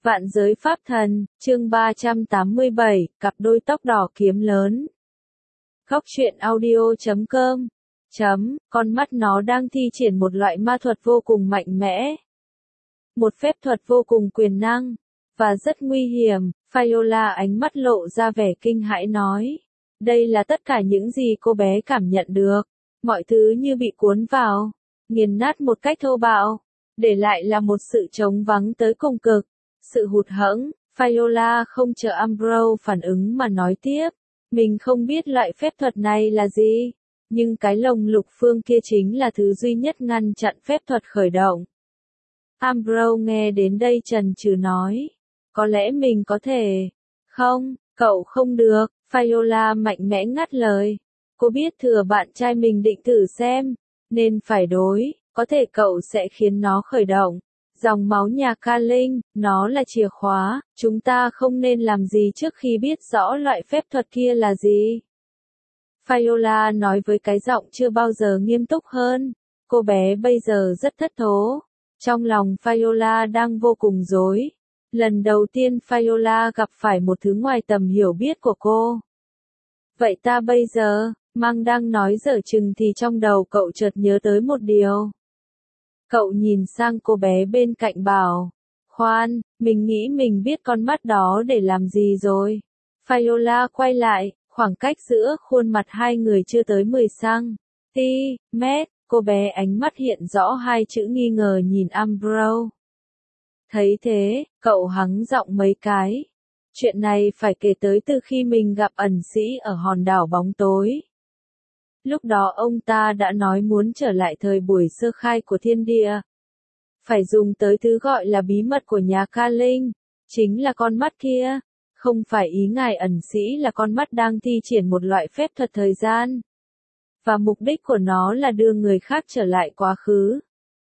Vạn giới pháp thần, chương 387, cặp đôi tóc đỏ kiếm lớn. Góc truyện audio.com. Con mắt nó đang thi triển một loại ma thuật vô cùng mạnh mẽ. Một phép thuật vô cùng quyền năng, và rất nguy hiểm. Viola ánh mắt lộ ra vẻ kinh hãi nói. Đây là tất cả những gì cô bé cảm nhận được. Mọi thứ như bị cuốn vào, nghiền nát một cách thô bạo, để lại là một sự trống vắng tới cùng cực. Sự hụt hẫng. Viola không chờ Ambrose phản ứng mà nói tiếp. Mình không biết loại phép thuật này là gì, nhưng cái lồng lục phương kia chính là thứ duy nhất ngăn chặn phép thuật khởi động. Ambrose nghe đến đây chần chừ nói. Có lẽ mình có thể. Không, cậu không được. Viola mạnh mẽ ngắt lời. Cô biết thừa bạn trai mình định thử xem, nên phải đối, có thể cậu sẽ khiến nó khởi động. Dòng máu nhà Ca Linh, nó là chìa khóa, chúng ta không nên làm gì trước khi biết rõ loại phép thuật kia là gì. Viola nói với cái giọng chưa bao giờ nghiêm túc hơn. Cô bé bây giờ rất thất thố. Trong lòng Viola đang vô cùng rối. Lần đầu tiên Viola gặp phải một thứ ngoài tầm hiểu biết của cô. Vậy ta bây giờ, Mang đang nói dở chừng thì trong đầu cậu chợt nhớ tới một điều. Cậu nhìn sang cô bé bên cạnh bảo. Khoan, mình nghĩ mình biết con mắt đó để làm gì rồi. Viola quay lại, khoảng cách giữa khuôn mặt hai người chưa tới 10 cm. Cô bé ánh mắt hiện rõ hai chữ nghi ngờ nhìn Ambrose. Thấy thế, cậu hắng giọng mấy cái. Chuyện này phải kể tới từ khi mình gặp ẩn sĩ ở hòn đảo bóng tối. Lúc đó ông ta đã nói muốn trở lại thời buổi sơ khai của thiên địa. Phải dùng tới thứ gọi là bí mật của nhà Ca Linh, chính là con mắt kia. Không phải ý ngài ẩn sĩ là con mắt đang thi triển một loại phép thuật thời gian. Và mục đích của nó là đưa người khác trở lại quá khứ.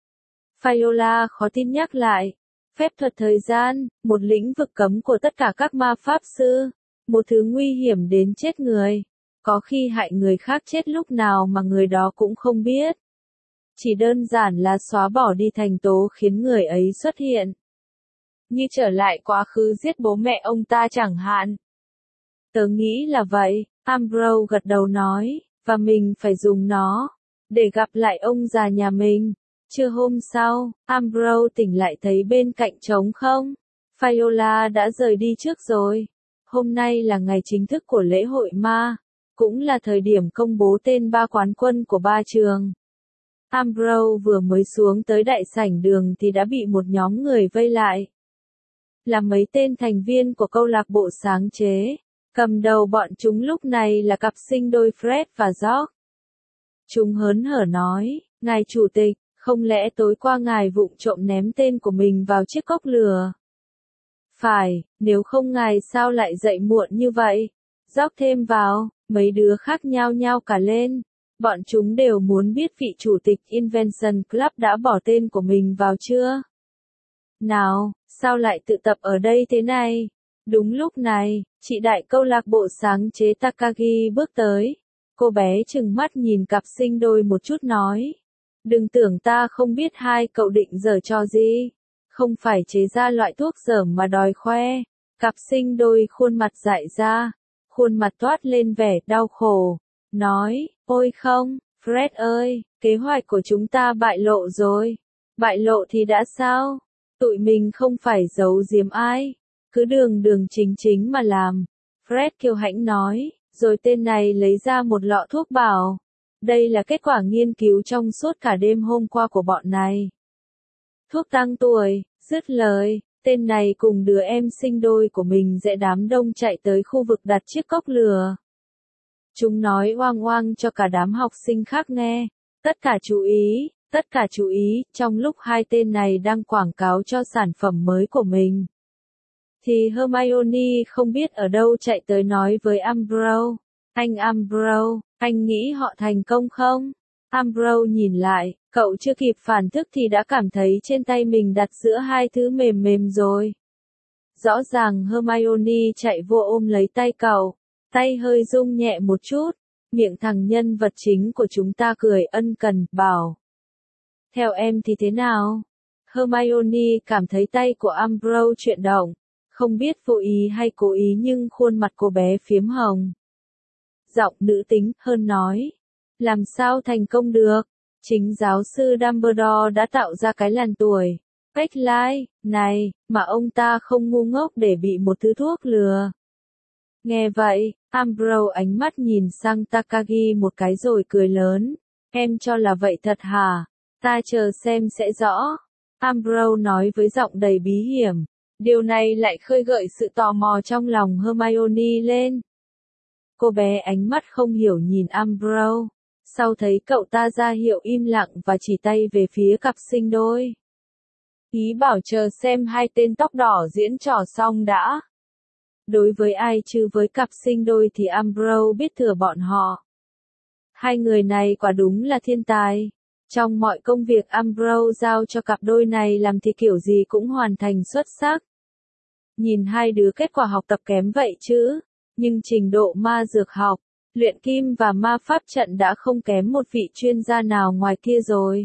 Viola khó tin nhắc lại. Phép thuật thời gian, một lĩnh vực cấm của tất cả các ma pháp sư. Một thứ nguy hiểm đến chết người. Có khi hại người khác chết lúc nào mà người đó cũng không biết. Chỉ đơn giản là xóa bỏ đi thành tố khiến người ấy xuất hiện. Như trở lại quá khứ giết bố mẹ ông ta chẳng hạn. Tớ nghĩ là vậy, Ambrose gật đầu nói, và mình phải dùng nó, để gặp lại ông già nhà mình. Trưa hôm sau, Ambrose tỉnh lại thấy bên cạnh trống không. Viola đã rời đi trước rồi. Hôm nay là ngày chính thức của lễ hội ma. Cũng là thời điểm công bố tên 3 quán quân của 3 trường. Ambrose vừa mới xuống tới đại sảnh đường thì đã bị một nhóm người vây lại. Là mấy tên thành viên của câu lạc bộ sáng chế. Cầm đầu bọn chúng lúc này là cặp sinh đôi Fred và George. Chúng hớn hở nói, ngài chủ tịch, không lẽ tối qua ngài vụng trộm ném tên của mình vào chiếc cốc lửa? Phải, nếu không ngài sao lại dậy muộn như vậy? George thêm vào. Mấy đứa khác nhao nhao cả lên. Bọn chúng đều muốn biết vị chủ tịch Invention Club đã bỏ tên của mình vào chưa? Nào, sao lại tụ tập ở đây thế này? Đúng lúc này, chị đại câu lạc bộ sáng chế Takagi bước tới. Cô bé trừng mắt nhìn cặp sinh đôi một chút nói. Đừng tưởng ta không biết hai cậu định giở trò gì. Không phải chế ra loại thuốc dởm mà đòi khoe. Cặp sinh đôi khuôn mặt dại ra. Khuôn mặt toát lên vẻ đau khổ, nói, ôi không, Fred ơi, kế hoạch của chúng ta bại lộ rồi. Bại lộ thì đã sao? Tụi mình không phải giấu giếm ai, cứ đường đường chính chính mà làm. Fred kiêu hãnh nói, rồi tên này lấy ra một lọ thuốc bảo. Đây là kết quả nghiên cứu trong suốt cả đêm hôm qua của bọn này. Thuốc tăng tuổi, dứt lời. Tên này cùng đứa em sinh đôi của mình dễ đám đông chạy tới khu vực đặt chiếc cốc lửa. Chúng nói oang oang cho cả đám học sinh khác nghe. Tất cả chú ý, trong lúc hai tên này đang quảng cáo cho sản phẩm mới của mình. Thì Hermione không biết ở đâu chạy tới nói với Ambrose. Anh Ambrose, anh nghĩ họ thành công không? Ambrose nhìn lại, cậu chưa kịp phản thức thì đã cảm thấy trên tay mình đặt giữa hai thứ mềm mềm rồi. Rõ ràng Hermione chạy vô ôm lấy tay cậu, tay hơi rung nhẹ một chút, miệng thằng nhân vật chính của chúng ta cười ân cần, bảo. Theo em thì thế nào? Hermione cảm thấy tay của Umbridge chuyển động, không biết vô ý hay cố ý nhưng khuôn mặt cô bé phiếm hồng. Giọng nữ tính hơn nói, làm sao thành công được? Chính giáo sư Dumbledore đã tạo ra cái làn tuổi, Peckline, này, mà ông ta không ngu ngốc để bị một thứ thuốc lừa. Nghe vậy, Umbridge ánh mắt nhìn sang Takagi một cái rồi cười lớn. Em cho là vậy thật hả? Ta chờ xem sẽ rõ. Umbridge nói với giọng đầy bí hiểm. Điều này lại khơi gợi sự tò mò trong lòng Hermione lên. Cô bé ánh mắt không hiểu nhìn Umbridge. Sau thấy cậu ta ra hiệu im lặng và chỉ tay về phía cặp sinh đôi. Ý bảo chờ xem hai tên tóc đỏ diễn trò xong đã. Đối với ai chứ với cặp sinh đôi thì Umbridge biết thừa bọn họ. Hai người này quả đúng là thiên tài. Trong mọi công việc Umbridge giao cho cặp đôi này làm thì kiểu gì cũng hoàn thành xuất sắc. Nhìn hai đứa kết quả học tập kém vậy chứ, nhưng trình độ ma dược học, luyện kim và ma pháp trận đã không kém một vị chuyên gia nào ngoài kia rồi.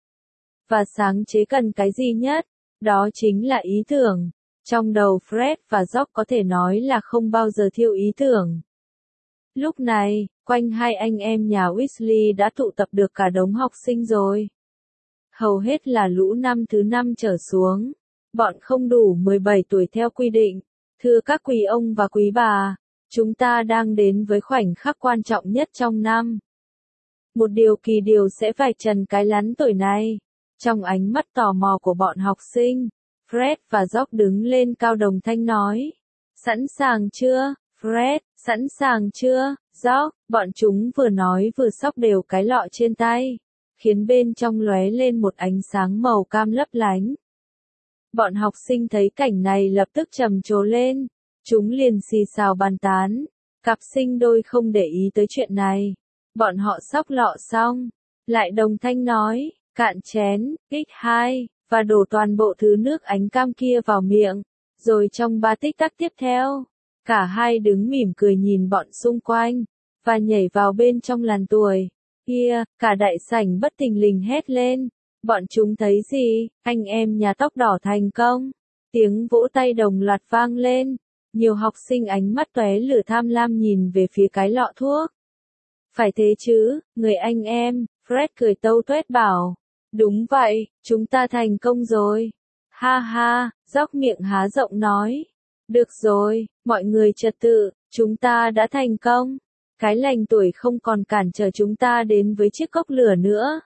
Và sáng chế cần cái gì nhất? Đó chính là ý tưởng. Trong đầu Fred và George có thể nói là không bao giờ thiếu ý tưởng. Lúc này, quanh hai anh em nhà Weasley đã tụ tập được cả đống học sinh rồi. Hầu hết là lũ năm thứ 5 trở xuống. Bọn không đủ 17 tuổi theo quy định. Thưa các quý ông và quý bà, chúng ta đang đến với khoảnh khắc quan trọng nhất trong năm. Một điều kỳ điều sẽ vạch trần cái lắn tuổi này. Trong ánh mắt tò mò của bọn học sinh, Fred và George đứng lên cao đồng thanh nói. Sẵn sàng chưa, Fred, sẵn sàng chưa, George? Bọn chúng vừa nói vừa xóc đều cái lọ trên tay, khiến bên trong lóe lên một ánh sáng màu cam lấp lánh. Bọn học sinh thấy cảnh này lập tức trầm trồ lên, chúng liền xì xào bàn tán. Cặp sinh đôi không để ý tới chuyện này. Bọn họ xóc lọ xong, lại đồng thanh nói, cạn chén, kích 2, và đổ toàn bộ thứ nước ánh cam kia vào miệng. Rồi trong 3 tích tắc tiếp theo, cả hai đứng mỉm cười nhìn bọn xung quanh, và nhảy vào bên trong làn tuổi. Kia, cả đại sảnh bất thình lình hét lên. Bọn chúng thấy gì? Anh em nhà tóc đỏ thành công. Tiếng vỗ tay đồng loạt vang lên. Nhiều học sinh ánh mắt tóe lửa tham lam nhìn về phía cái lọ thuốc. Phải thế chứ, người anh em, Fred cười tâu tuét bảo. Đúng vậy, chúng ta thành công rồi. Ha ha, George miệng há rộng nói. Được rồi, mọi người trật tự, chúng ta đã thành công. Cái lành tuổi không còn cản trở chúng ta đến với chiếc cốc lửa nữa.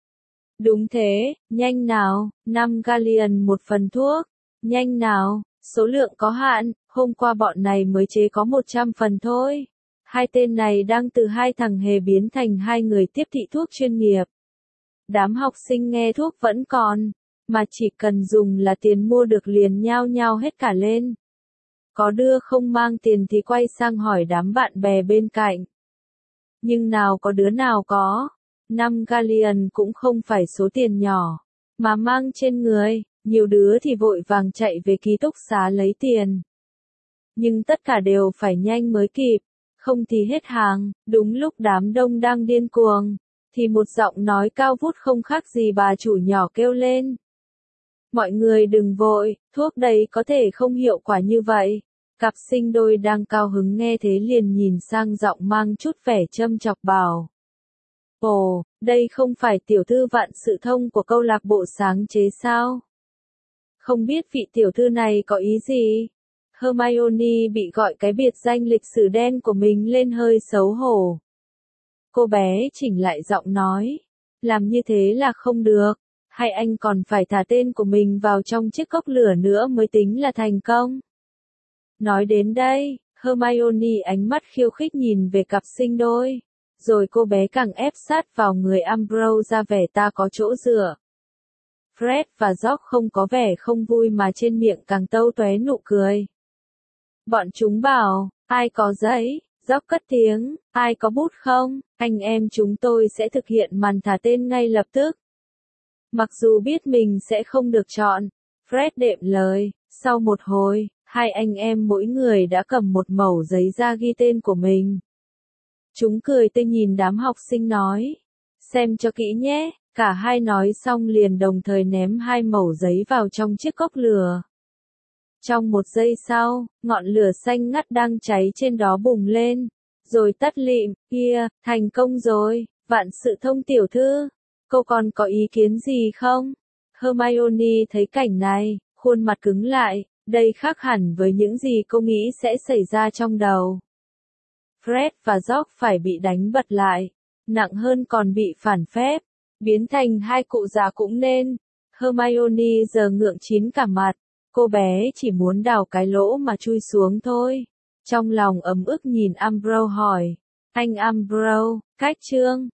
Đúng thế, nhanh nào, 5 galleon một phần thuốc. Nhanh nào, số lượng có hạn, hôm qua bọn này mới chế có 100 phần thôi. Hai tên này đang từ hai thằng hề biến thành hai người tiếp thị thuốc chuyên nghiệp. Đám học sinh nghe thuốc vẫn còn, mà chỉ cần dùng là tiền mua được liền nhao nhao hết cả lên. Có đưa không mang tiền thì quay sang hỏi đám bạn bè bên cạnh. Nhưng nào có đứa nào có. 5 galleon cũng không phải số tiền nhỏ, mà mang trên người, nhiều đứa thì vội vàng chạy về ký túc xá lấy tiền. Nhưng tất cả đều phải nhanh mới kịp, không thì hết hàng. Đúng lúc đám đông đang điên cuồng, thì một giọng nói cao vút không khác gì bà chủ nhỏ kêu lên. Mọi người đừng vội, thuốc đấy có thể không hiệu quả như vậy. Cặp sinh đôi đang cao hứng nghe thế liền nhìn sang giọng mang chút vẻ châm chọc bảo. Ồ, đây không phải tiểu thư vạn sự thông của câu lạc bộ sáng chế sao? Không biết vị tiểu thư này có ý gì? Hermione bị gọi cái biệt danh lịch sử đen của mình lên hơi xấu hổ. Cô bé chỉnh lại giọng nói. Làm như thế là không được. Hay anh còn phải thả tên của mình vào trong chiếc cốc lửa nữa mới tính là thành công? Nói đến đây, Hermione ánh mắt khiêu khích nhìn về cặp sinh đôi. Rồi cô bé càng ép sát vào người Umbridge ra vẻ ta có chỗ dựa. Fred và George không có vẻ không vui mà trên miệng càng tâu tóe nụ cười. Bọn chúng bảo, ai có giấy? George cất tiếng, ai có bút không? Anh em chúng tôi sẽ thực hiện màn thả tên ngay lập tức. Mặc dù biết mình sẽ không được chọn, Fred đệm lời, sau một hồi, hai anh em mỗi người đã cầm một mẩu giấy ra ghi tên của mình. Chúng cười tươi nhìn đám học sinh nói. Xem cho kỹ nhé, cả hai nói xong liền đồng thời ném hai mẩu giấy vào trong chiếc cốc lửa. Trong một giây sau, ngọn lửa xanh ngắt đang cháy trên đó bùng lên, rồi tắt lịm. Kia, thành công rồi, vạn sự thông tiểu thư. Cô còn có ý kiến gì không? Hermione thấy cảnh này, khuôn mặt cứng lại, đây khác hẳn với những gì cô nghĩ sẽ xảy ra trong đầu. Fred và George phải bị đánh bật lại, nặng hơn còn bị phản phép, biến thành hai cụ già cũng nên. Hermione giờ ngượng chín cả mặt, cô bé chỉ muốn đào cái lỗ mà chui xuống thôi. Trong lòng ấm ức nhìn Umbridge hỏi, anh Umbridge, cách chương